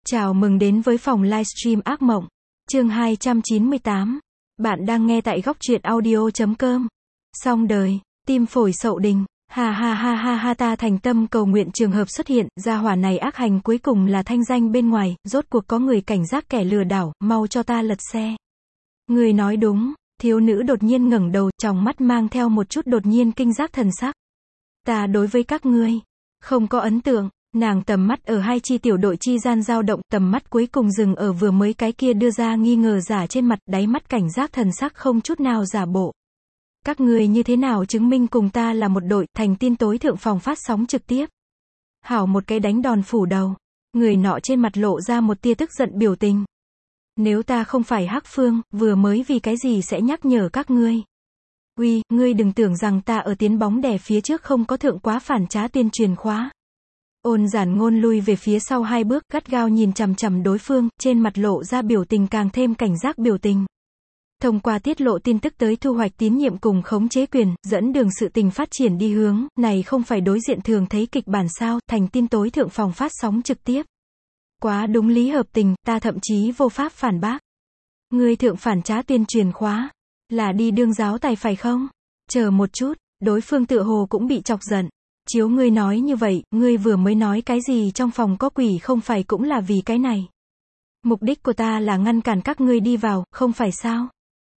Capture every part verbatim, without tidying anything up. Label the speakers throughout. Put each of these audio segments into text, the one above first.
Speaker 1: Chào mừng đến với phòng livestream ác mộng. Chương hai trăm chín mươi tám. Bạn đang nghe tại góc truyện audio chấm com. Xong đời, tim phổi sậu đình. Ha ha ha ha ha, ta thành tâm cầu nguyện trường hợp xuất hiện, gia hỏa này ác hành cuối cùng là thanh danh bên ngoài, rốt cuộc có người cảnh giác kẻ lừa đảo, mau cho ta lật xe. Người nói đúng, thiếu nữ đột nhiên ngẩng đầu, tròng mắt mang theo một chút đột nhiên kinh giác thần sắc. Ta đối với các ngươi, không có ấn tượng. Nàng tầm mắt ở hai chi tiểu đội chi gian dao động, tầm mắt cuối cùng dừng ở vừa mới cái kia đưa ra nghi ngờ giả trên mặt, đáy mắt cảnh giác thần sắc không chút nào giả bộ. Các người như thế nào chứng minh cùng ta là một đội, thành tin tối thượng phòng phát sóng trực tiếp. Hảo một cái đánh đòn phủ đầu. Người nọ trên mặt lộ ra một tia tức giận biểu tình. Nếu ta không phải Hắc Phương, vừa mới vì cái gì sẽ nhắc nhở các ngươi. Uy, ngươi đừng tưởng rằng ta ở tiến bóng đè phía trước không có thượng quá phản trá tuyên truyền khóa. Ôn giản ngôn lui về phía sau hai bước, gắt gao nhìn chằm chằm đối phương, trên mặt lộ ra biểu tình càng thêm cảnh giác biểu tình. Thông qua tiết lộ tin tức tới thu hoạch tín nhiệm cùng khống chế quyền, dẫn đường sự tình phát triển đi hướng, này không phải đối diện thường thấy kịch bản sao, thành tin tối thượng phòng phát sóng trực tiếp. Quá đúng lý hợp tình, ta thậm chí vô pháp phản bác. Ngươi thượng phản trá tuyên truyền khóa, là đi đương giáo tài phải không? Chờ một chút, đối phương tựa hồ cũng bị chọc giận. Chiếu ngươi nói như vậy, ngươi vừa mới nói cái gì trong phòng có quỷ không phải cũng là vì cái này. Mục đích của ta là ngăn cản các ngươi đi vào, không phải sao?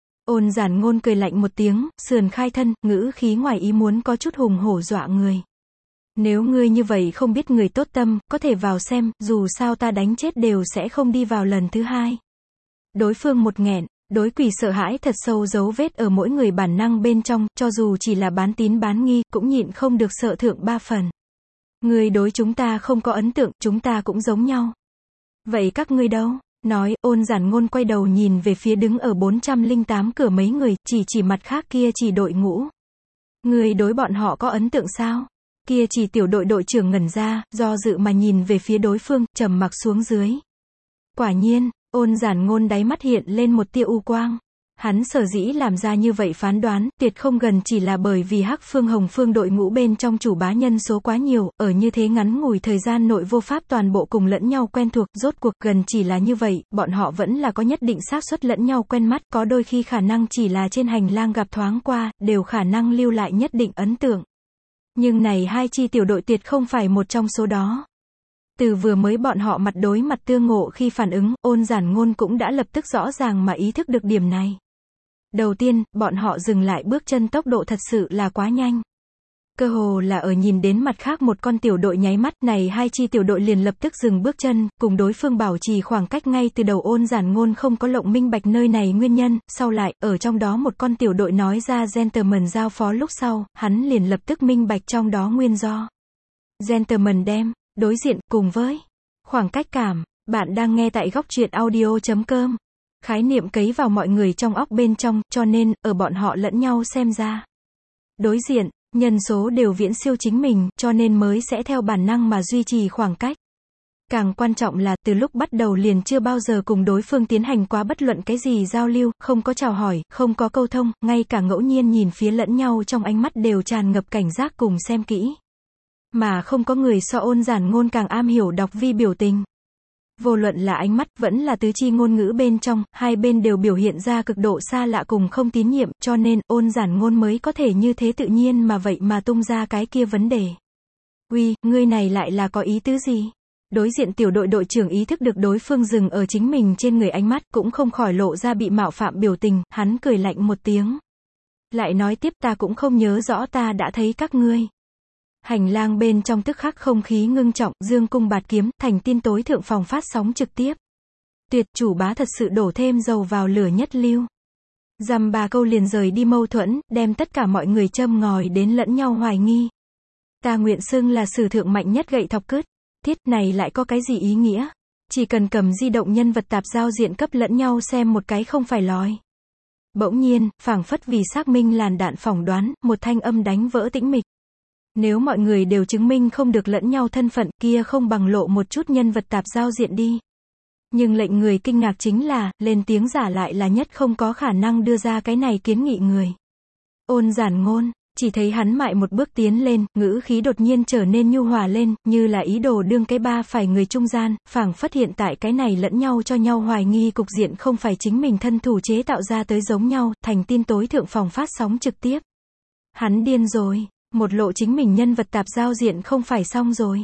Speaker 1: Ôn giản ngôn cười lạnh một tiếng, sườn khai thân, ngữ khí ngoài ý muốn có chút hùng hổ dọa người. Nếu ngươi như vậy không biết người tốt tâm, có thể vào xem, dù sao ta đánh chết đều sẽ không đi vào lần thứ hai. Đối phương một nghẹn. Đối quỷ sợ hãi thật sâu dấu vết ở mỗi người bản năng bên trong, cho dù chỉ là bán tín bán nghi, cũng nhịn không được sợ thượng ba phần. Người đối chúng ta không có ấn tượng, chúng ta cũng giống nhau. Vậy các ngươi đâu? Nói, ôn giản ngôn quay đầu nhìn về phía đứng ở bốn trăm lẻ tám cửa mấy người, chỉ chỉ mặt khác kia chỉ đội ngũ. Người đối bọn họ có ấn tượng sao? Kia chỉ tiểu đội đội trưởng ngẩn ra, do dự mà nhìn về phía đối phương, trầm mặc xuống dưới. Quả nhiên. Ôn giản ngôn đáy mắt hiện lên một tia u quang. Hắn sở dĩ làm ra như vậy phán đoán, tuyệt không gần chỉ là bởi vì Hắc Phương Hồng Phương đội ngũ bên trong chủ bá nhân số quá nhiều, ở như thế ngắn ngủi thời gian nội vô pháp toàn bộ cùng lẫn nhau quen thuộc, rốt cuộc gần chỉ là như vậy, bọn họ vẫn là có nhất định xác suất lẫn nhau quen mắt, có đôi khi khả năng chỉ là trên hành lang gặp thoáng qua, đều khả năng lưu lại nhất định ấn tượng. Nhưng này hai chi tiểu đội tuyệt không phải một trong số đó. Từ vừa mới bọn họ mặt đối mặt tương ngộ khi phản ứng, ôn giản ngôn cũng đã lập tức rõ ràng mà ý thức được điểm này. Đầu tiên, bọn họ dừng lại bước chân tốc độ thật sự là quá nhanh. Cơ hồ là ở nhìn đến mặt khác một con tiểu đội nháy mắt này hai chi tiểu đội liền lập tức dừng bước chân, cùng đối phương bảo trì khoảng cách ngay từ đầu ôn giản ngôn không có lộng minh bạch nơi này nguyên nhân, sau lại, ở trong đó một con tiểu đội nói ra gentleman giao phó lúc sau, hắn liền lập tức minh bạch trong đó nguyên do. Gentleman đem. Đối diện, cùng với khoảng cách cảm, bạn đang nghe tại góc truyện audio chấm com. Khái niệm cấy vào mọi người trong óc bên trong, cho nên, ở bọn họ lẫn nhau xem ra. Đối diện, nhân số đều viễn siêu chính mình, cho nên mới sẽ theo bản năng mà duy trì khoảng cách. Càng quan trọng là, từ lúc bắt đầu liền chưa bao giờ cùng đối phương tiến hành quá bất luận cái gì giao lưu, không có chào hỏi, không có câu thông, ngay cả ngẫu nhiên nhìn phía lẫn nhau trong ánh mắt đều tràn ngập cảnh giác cùng xem kỹ. Mà không có người so ôn giản ngôn càng am hiểu đọc vi biểu tình. Vô luận là ánh mắt, vẫn là tứ chi ngôn ngữ bên trong, hai bên đều biểu hiện ra cực độ xa lạ cùng không tín nhiệm, cho nên, ôn giản ngôn mới có thể như thế tự nhiên mà vậy mà tung ra cái kia vấn đề. Uy, ngươi này lại là có ý tứ gì? Đối diện tiểu đội đội trưởng ý thức được đối phương dừng ở chính mình trên người ánh mắt, cũng không khỏi lộ ra bị mạo phạm biểu tình, hắn cười lạnh một tiếng. Lại nói tiếp ta cũng không nhớ rõ ta đã thấy các ngươi. Hành lang bên trong tức khắc không khí ngưng trọng, dương cung bạt kiếm, thành tin tối thượng phòng phát sóng trực tiếp. Tuyệt, chủ bá thật sự đổ thêm dầu vào lửa nhất lưu. Dăm ba câu liền rời đi mâu thuẫn, đem tất cả mọi người châm ngòi đến lẫn nhau hoài nghi. Ta nguyện xưng là sử thượng mạnh nhất gậy thọc cứt. Thiết này lại có cái gì ý nghĩa? Chỉ cần cầm di động nhân vật tạp giao diện cấp lẫn nhau xem một cái không phải lòi. Bỗng nhiên, phảng phất vì xác minh làn đạn phỏng đoán, một thanh âm đánh vỡ tĩnh mịch. Nếu mọi người đều chứng minh không được lẫn nhau thân phận, kia không bằng lộ một chút nhân vật tạp giao diện đi. Nhưng lệnh người kinh ngạc chính là, lên tiếng giả lại là nhất không có khả năng đưa ra cái này kiến nghị người. Ôn giản ngôn, Chỉ thấy hắn mại một bước tiến lên, ngữ khí đột nhiên trở nên nhu hòa lên, như là ý đồ đương cái ba phải người trung gian, phảng phất hiện tại cái này lẫn nhau cho nhau hoài nghi cục diện không phải chính mình thân thủ chế tạo ra tới giống nhau, thành tin tối thượng phòng phát sóng trực tiếp. Hắn điên rồi, một lộ chính mình nhân vật tạp giao diện không phải xong rồi.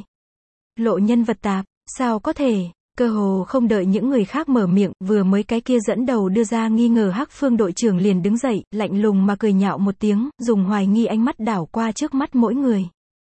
Speaker 1: Lộ nhân vật tạp, sao có thể? Cơ hồ không đợi những người khác mở miệng, vừa mới cái kia dẫn đầu đưa ra nghi ngờ Hắc Phương đội trưởng liền đứng dậy, lạnh lùng mà cười nhạo một tiếng, dùng hoài nghi ánh mắt đảo qua trước mắt mỗi người.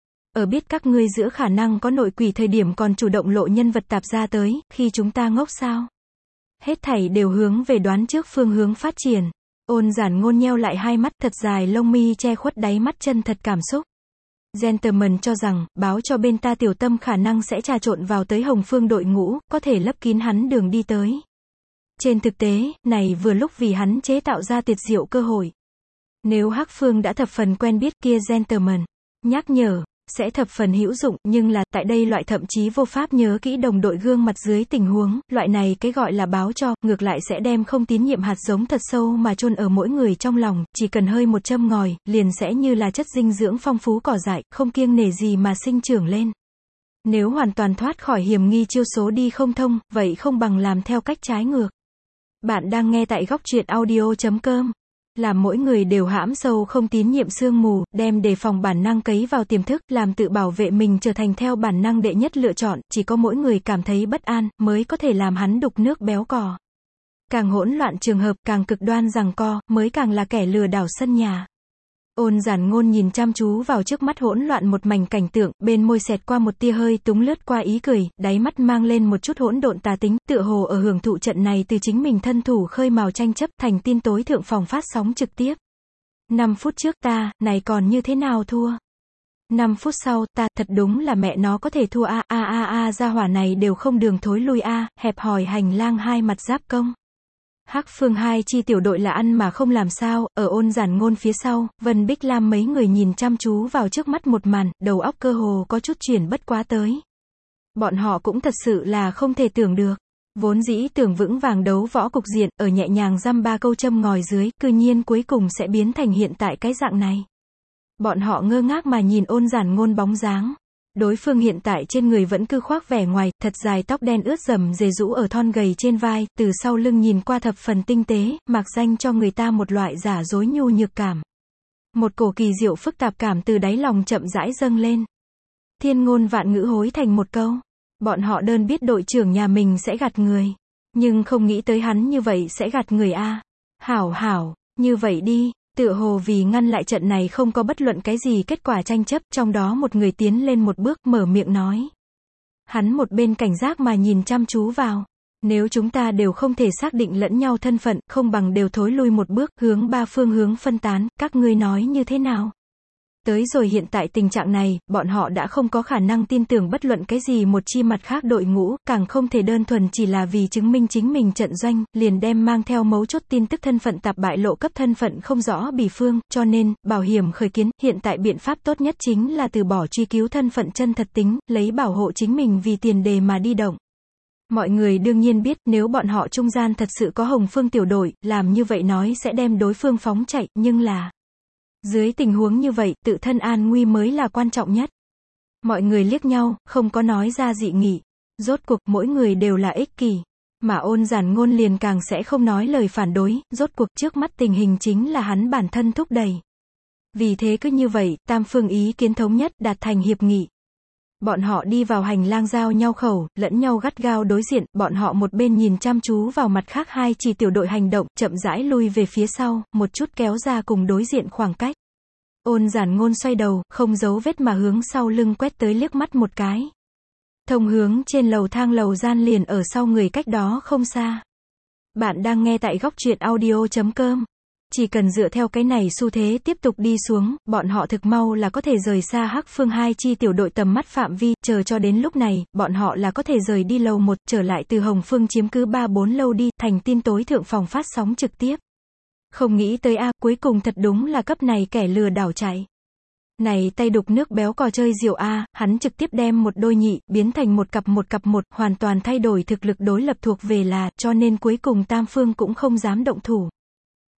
Speaker 1: Ở biết các ngươi giữa khả năng có nội quỷ thời điểm còn chủ động lộ nhân vật tạp ra tới, khi chúng ta ngốc sao? Hết thảy đều hướng về đoán trước phương hướng phát triển. Ôn Giản Ngôn nheo lại hai mắt, thật dài lông mi che khuất đáy mắt chân thật cảm xúc. Gentleman cho rằng, báo cho bên ta tiểu tâm khả năng sẽ trà trộn vào tới Hồng Phương đội ngũ, có thể lấp kín hắn đường đi tới. Trên thực tế, này vừa lúc vì hắn chế tạo ra tuyệt diệu cơ hội. Nếu Hắc Phương đã thập phần quen biết kia Gentleman, nhắc nhở, sẽ thập phần hữu dụng, nhưng là, tại đây loại thậm chí vô pháp nhớ kỹ đồng đội gương mặt dưới tình huống, loại này cái gọi là báo cho, ngược lại sẽ đem không tín nhiệm hạt giống thật sâu mà chôn ở mỗi người trong lòng, chỉ cần hơi một châm ngòi, liền sẽ như là chất dinh dưỡng phong phú cỏ dại, không kiêng nể gì mà sinh trưởng lên. Nếu hoàn toàn thoát khỏi hiểm nghi chiêu số đi không thông, vậy không bằng làm theo cách trái ngược. Bạn đang nghe tại góc truyện audio chấm com. Làm mỗi người đều hãm sâu không tín nhiệm sương mù, đem đề phòng bản năng cấy vào tiềm thức, làm tự bảo vệ mình trở thành theo bản năng đệ nhất lựa chọn, chỉ có mỗi người cảm thấy bất an, mới có thể làm hắn đục nước béo cò. Càng hỗn loạn trường hợp, càng cực đoan giằng co, mới càng là kẻ lừa đảo sân nhà. Ôn Giản Ngôn nhìn chăm chú vào trước mắt hỗn loạn một mảnh cảnh tượng, bên môi xẹt qua một tia hơi túng lướt qua ý cười, đáy mắt mang lên một chút hỗn độn tà tính, tựa hồ ở hưởng thụ trận này từ chính mình thân thủ khơi mào tranh chấp, thành tin tối thượng phòng phát sóng trực tiếp. năm phút trước ta, này còn như thế nào thua? năm phút sau, ta, thật đúng là mẹ nó có thể thua a a a a gia hỏa này đều không đường thối lui a, hẹp hòi hành lang hai mặt giáp công. Hắc Phương hai chi tiểu đội là ăn mà không làm sao, ở Ôn Giản Ngôn phía sau, Vân Bích Lam mấy người nhìn chăm chú vào trước mắt một màn, đầu óc cơ hồ có chút chuyển bất quá tới. Bọn họ cũng thật sự là không thể tưởng được. Vốn dĩ tưởng vững vàng đấu võ cục diện, ở nhẹ nhàng dăm ba câu châm ngòi dưới, cư nhiên cuối cùng sẽ biến thành hiện tại cái dạng này. Bọn họ ngơ ngác mà nhìn Ôn Giản Ngôn bóng dáng. Đối phương hiện tại trên người vẫn cứ khoác vẻ ngoài, thật dài tóc đen ướt rầm rề rũ ở thon gầy trên vai, từ sau lưng nhìn qua thập phần tinh tế, mạc danh cho người ta một loại giả dối nhu nhược cảm. Một cổ kỳ diệu phức tạp cảm từ đáy lòng chậm rãi dâng lên. Thiên ngôn vạn ngữ hối thành một câu. Bọn họ đơn biết đội trưởng nhà mình sẽ gạt người. Nhưng không nghĩ tới hắn như vậy sẽ gạt người a. Hảo hảo, như vậy đi. Tựa hồ vì ngăn lại trận này không có bất luận cái gì kết quả tranh chấp, trong đó một người tiến lên một bước, mở miệng nói. Hắn một bên cảnh giác mà nhìn chăm chú vào. Nếu chúng ta đều không thể xác định lẫn nhau thân phận, không bằng đều thối lui một bước, hướng ba phương hướng phân tán, các ngươi nói như thế nào? Tới rồi hiện tại tình trạng này, bọn họ đã không có khả năng tin tưởng bất luận cái gì một chi mặt khác đội ngũ, càng không thể đơn thuần chỉ là vì chứng minh chính mình trận doanh, liền đem mang theo mấu chốt tin tức thân phận tạp bại lộ cấp thân phận không rõ bỉ phương, cho nên, bảo hiểm khởi kiến, hiện tại biện pháp tốt nhất chính là từ bỏ truy cứu thân phận chân thật tính, lấy bảo hộ chính mình vì tiền đề mà đi động. Mọi người đương nhiên biết, nếu bọn họ trung gian thật sự có Hồng Phương tiểu đội, làm như vậy nói sẽ đem đối phương phóng chạy, nhưng là dưới tình huống như vậy, tự thân an nguy mới là quan trọng nhất. Mọi người liếc nhau, không có nói ra dị nghị. Rốt cuộc, mỗi người đều là ích kỷ. Mà Ôn Giản Ngôn liền càng sẽ không nói lời phản đối, rốt cuộc trước mắt tình hình chính là hắn bản thân thúc đẩy. Vì thế cứ như vậy, tam phương ý kiến thống nhất, đạt thành hiệp nghị. Bọn họ đi vào hành lang giao nhau khẩu, lẫn nhau gắt gao đối diện, bọn họ một bên nhìn chăm chú vào mặt khác hai chỉ tiểu đội hành động, chậm rãi lui về phía sau, một chút kéo ra cùng đối diện khoảng cách. Ôn Giản Ngôn xoay đầu, không giấu vết mà hướng sau lưng quét tới liếc mắt một cái. Thông hướng trên lầu thang lầu gian liền ở sau người cách đó không xa. Bạn đang nghe tại góc truyện audio chấm com. Chỉ cần dựa theo cái này xu thế tiếp tục đi xuống, bọn họ thực mau là có thể rời xa Hắc Phương hai chi tiểu đội tầm mắt phạm vi, chờ cho đến lúc này, bọn họ là có thể rời đi lầu một, trở lại từ Hồng Phương chiếm cứ ba bốn lâu đi, thành tin tối thượng phòng phát sóng trực tiếp. Không nghĩ tới a, cuối cùng thật đúng là cấp này kẻ lừa đảo chạy. Này tay đục nước béo cò chơi diệu a, hắn trực tiếp đem một đôi nhị, biến thành một cặp một cặp một, hoàn toàn thay đổi thực lực đối lập thuộc về là, cho nên cuối cùng tam phương cũng không dám động thủ.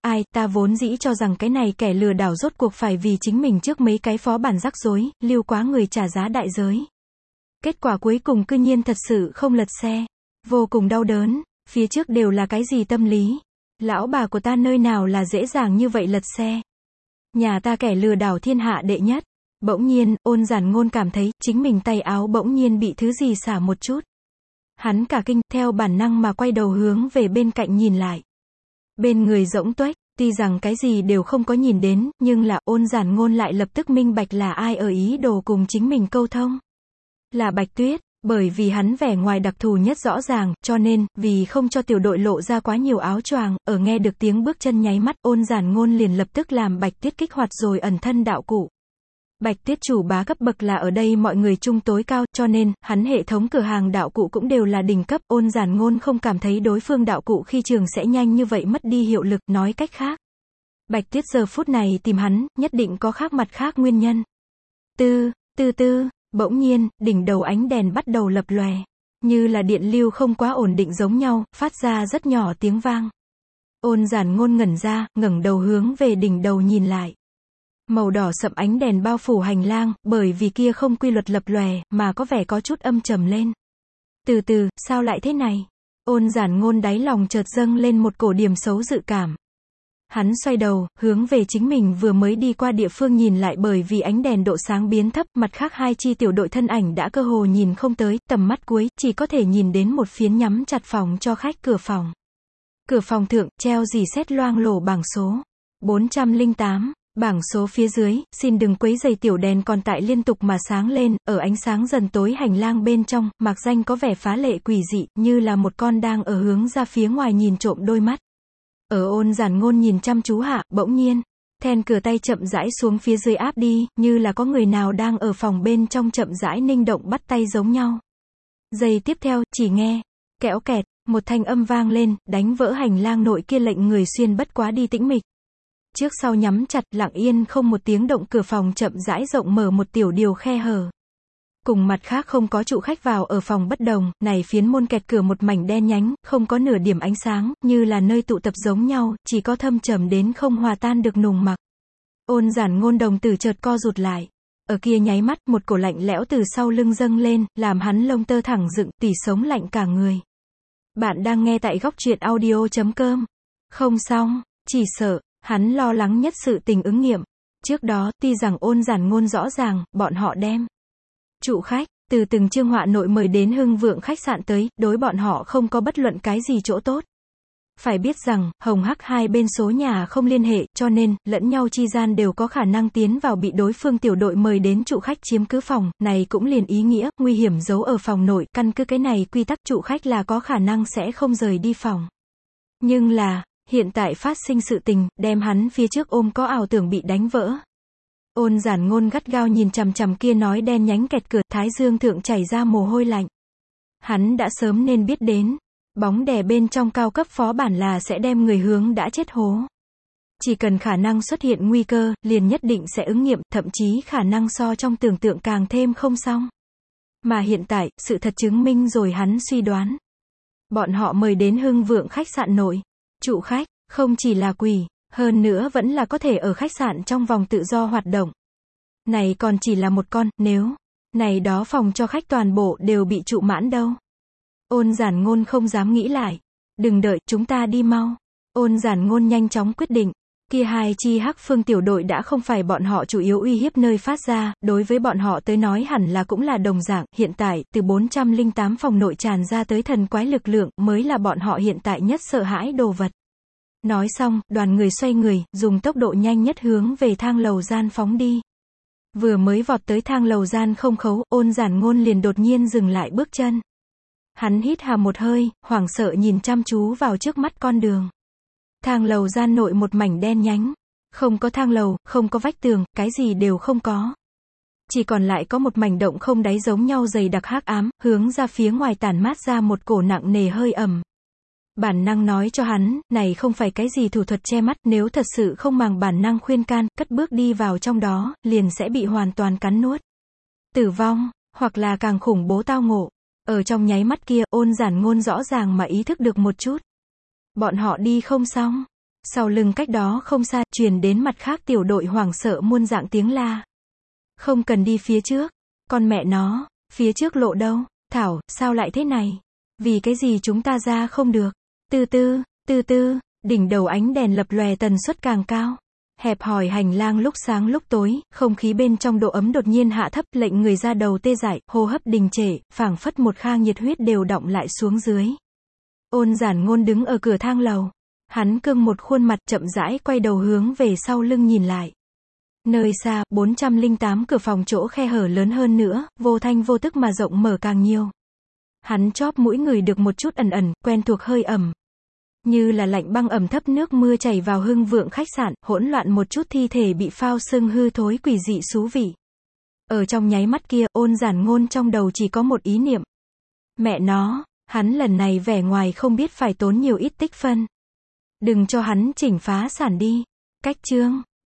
Speaker 1: ai, ta vốn dĩ cho rằng cái này kẻ lừa đảo rốt cuộc phải vì chính mình trước mấy cái phó bản rắc rối, lưu quá người trả giá đại giới. Kết quả cuối cùng cư nhiên thật sự không lật xe. Vô cùng đau đớn, phía trước đều là cái gì tâm lý. Lão bà của ta nơi nào là dễ dàng như vậy lật xe. Nhà ta kẻ lừa đảo thiên hạ đệ nhất. Bỗng nhiên, Ôn Giản Ngôn cảm thấy, chính mình tay áo bỗng nhiên bị thứ gì xả một chút. Hắn cả kinh, theo bản năng mà quay đầu hướng về bên cạnh nhìn lại. Bên người rỗng tuếch, tuy rằng cái gì đều không có nhìn đến, nhưng là, Ôn Giản Ngôn lại lập tức minh bạch là ai ở ý đồ cùng chính mình câu thông. Là Bạch Tuyết, bởi vì hắn vẻ ngoài đặc thù nhất rõ ràng, cho nên, vì không cho tiểu đội lộ ra quá nhiều áo choàng, ở nghe được tiếng bước chân nháy mắt, Ôn Giản Ngôn liền lập tức làm Bạch Tuyết kích hoạt rồi ẩn thân đạo cụ. Bạch Tuyết chủ bá cấp bậc là ở đây mọi người chung tối cao, cho nên, hắn hệ thống cửa hàng đạo cụ cũng đều là đỉnh cấp, Ôn Giản Ngôn không cảm thấy đối phương đạo cụ khi trường sẽ nhanh như vậy mất đi hiệu lực, nói cách khác. Bạch Tuyết giờ phút này tìm hắn, nhất định có khác mặt khác nguyên nhân. Tư, tư tư, bỗng nhiên, đỉnh đầu ánh đèn bắt đầu lập lòe. Như là điện lưu không quá ổn định giống nhau, phát ra rất nhỏ tiếng vang. Ôn Giản Ngôn ngẩn ra, ngẩng đầu hướng về đỉnh đầu nhìn lại. Màu đỏ sậm ánh đèn bao phủ hành lang, bởi vì kia không quy luật lập lòe, mà có vẻ có chút âm trầm lên. Từ từ, sao lại thế này? Ôn Giản Ngôn đáy lòng chợt dâng lên một cổ điểm xấu dự cảm. Hắn xoay đầu, hướng về chính mình vừa mới đi qua địa phương nhìn lại, bởi vì ánh đèn độ sáng biến thấp, mặt khác hai chi tiểu đội thân ảnh đã cơ hồ nhìn không tới, tầm mắt cuối, chỉ có thể nhìn đến một phiến nhắm chặt phòng cho khách cửa phòng. Cửa phòng thượng, treo dì xét loang lổ bảng số. bốn trăm lẻ tám. Bảng số phía dưới, xin đừng quấy rầy tiểu đèn còn tại liên tục mà sáng lên, ở ánh sáng dần tối hành lang bên trong, mạc danh có vẻ phá lệ quỷ dị, như là một con đang ở hướng ra phía ngoài nhìn trộm đôi mắt. Ở Ôn Giản Ngôn nhìn chăm chú hạ, bỗng nhiên, then cửa tay chậm rãi xuống phía dưới áp đi, như là có người nào đang ở phòng bên trong chậm rãi ninh động bắt tay giống nhau. Giây tiếp theo, chỉ nghe, kẽo kẹt, một thanh âm vang lên, đánh vỡ hành lang nội kia lệnh người xuyên bất quá đi tĩnh mịch. Trước sau nhắm chặt, lặng yên không một tiếng động, cửa phòng chậm rãi rộng mở một tiểu điều khe hở. Cùng mặt khác không có trụ khách vào ở phòng bất đồng, này phiến môn kẹt cửa một mảnh đen nhánh, không có nửa điểm ánh sáng, như là nơi tụ tập giống nhau, chỉ có thâm trầm đến không hòa tan được nùng mặc. Ôn Giản Ngôn đồng tử chợt co rụt lại. Ở kia nháy mắt, một cổ lạnh lẽo từ sau lưng dâng lên, làm hắn lông tơ thẳng dựng, tỉ sống lạnh cả người. Bạn đang nghe tại góc truyện audio chấm com. Không xong, chỉ sợ, hắn lo lắng nhất sự tình ứng nghiệm. Trước đó, tuy rằng Ôn Giản Ngôn rõ ràng, bọn họ đem trụ khách, từ từng chương họa nội mời đến Hưng Vượng khách sạn tới, đối bọn họ không có bất luận cái gì chỗ tốt. Phải biết rằng, hồng hắc hai bên số nhà không liên hệ, cho nên, lẫn nhau chi gian đều có khả năng tiến vào bị đối phương tiểu đội mời đến trụ khách chiếm cứ phòng, này cũng liền ý nghĩa, nguy hiểm giấu ở phòng nội, căn cứ cái này quy tắc trụ khách là có khả năng sẽ không rời đi phòng. Nhưng là, hiện tại phát sinh sự tình, đem hắn phía trước ôm có ảo tưởng bị đánh vỡ. Ôn Giản Ngôn gắt gao nhìn chằm chằm kia nói đen nhánh kẹt cửa, thái dương thượng chảy ra mồ hôi lạnh. Hắn đã sớm nên biết đến, bóng đè bên trong cao cấp phó bản là sẽ đem người hướng đã chết hố. Chỉ cần khả năng xuất hiện nguy cơ, liền nhất định sẽ ứng nghiệm, thậm chí khả năng so trong tưởng tượng càng thêm không xong. Mà hiện tại, sự thật chứng minh rồi hắn suy đoán. Bọn họ mời đến Hưng Vượng khách sạn nội. Trụ khách, không chỉ là quỷ, hơn nữa vẫn là có thể ở khách sạn trong vòng tự do hoạt động. Này còn chỉ là một con, nếu, này đó phòng cho khách toàn bộ đều bị trụ mãn đâu. Ôn Giản Ngôn không dám nghĩ lại. Đừng đợi, chúng ta đi mau. Ôn Giản Ngôn nhanh chóng quyết định. Kia hai chi hắc phương tiểu đội đã không phải bọn họ chủ yếu uy hiếp nơi phát ra, đối với bọn họ tới nói hẳn là cũng là đồng dạng, hiện tại, từ bốn trăm lẻ tám phòng nội tràn ra tới thần quái lực lượng, mới là bọn họ hiện tại nhất sợ hãi đồ vật. Nói xong, đoàn người xoay người, dùng tốc độ nhanh nhất hướng về thang lầu gian phóng đi. Vừa mới vọt tới thang lầu gian không khấu, Ôn Giản Ngôn liền đột nhiên dừng lại bước chân. Hắn hít hà một hơi, hoảng sợ nhìn chăm chú vào trước mắt con đường. Thang lầu gian nội một mảnh đen nhánh. Không có thang lầu, không có vách tường, cái gì đều không có. Chỉ còn lại có một mảnh động không đáy giống nhau dày đặc hắc ám, hướng ra phía ngoài tản mát ra một cổ nặng nề hơi ẩm. Bản năng nói cho hắn, này không phải cái gì thủ thuật che mắt, nếu thật sự không màng bản năng khuyên can, cất bước đi vào trong đó, liền sẽ bị hoàn toàn cắn nuốt. Tử vong, hoặc là càng khủng bố tao ngộ. Ở trong nháy mắt kia, Ôn Giản Ngôn rõ ràng mà ý thức được một chút. Bọn họ đi không xong. Sau lưng cách đó không xa, truyền đến mặt khác tiểu đội hoảng sợ muôn dạng tiếng la. Không cần đi phía trước. Con mẹ nó, phía trước lộ đâu? Thảo, sao lại thế này? Vì cái gì chúng ta ra không được? Từ từ, từ từ, đỉnh đầu ánh đèn lập lòe tần suất càng cao. Hẹp hòi hành lang lúc sáng lúc tối, không khí bên trong độ ấm đột nhiên hạ thấp, lệnh người ra đầu tê dại, hô hấp đình trệ, phảng phất một khang nhiệt huyết đều đọng lại xuống dưới. Ôn Giản Ngôn đứng ở cửa thang lầu. Hắn cương một khuôn mặt, chậm rãi quay đầu hướng về sau lưng nhìn lại. Nơi xa, bốn trăm lẻ tám cửa phòng chỗ khe hở lớn hơn nữa, vô thanh vô tức mà rộng mở càng nhiều. Hắn chóp mũi người được một chút ẩn ẩn, quen thuộc hơi ẩm. Như là lạnh băng ẩm thấp nước mưa chảy vào hưng vượng khách sạn, hỗn loạn một chút thi thể bị phao sưng hư thối quỷ dị xú vị. Ở trong nháy mắt kia, Ôn Giản Ngôn trong đầu chỉ có một ý niệm. Mẹ nó, hắn lần này vẻ ngoài không biết phải tốn nhiều ít tích phân. Đừng cho hắn chỉnh phá sản đi. Cách chương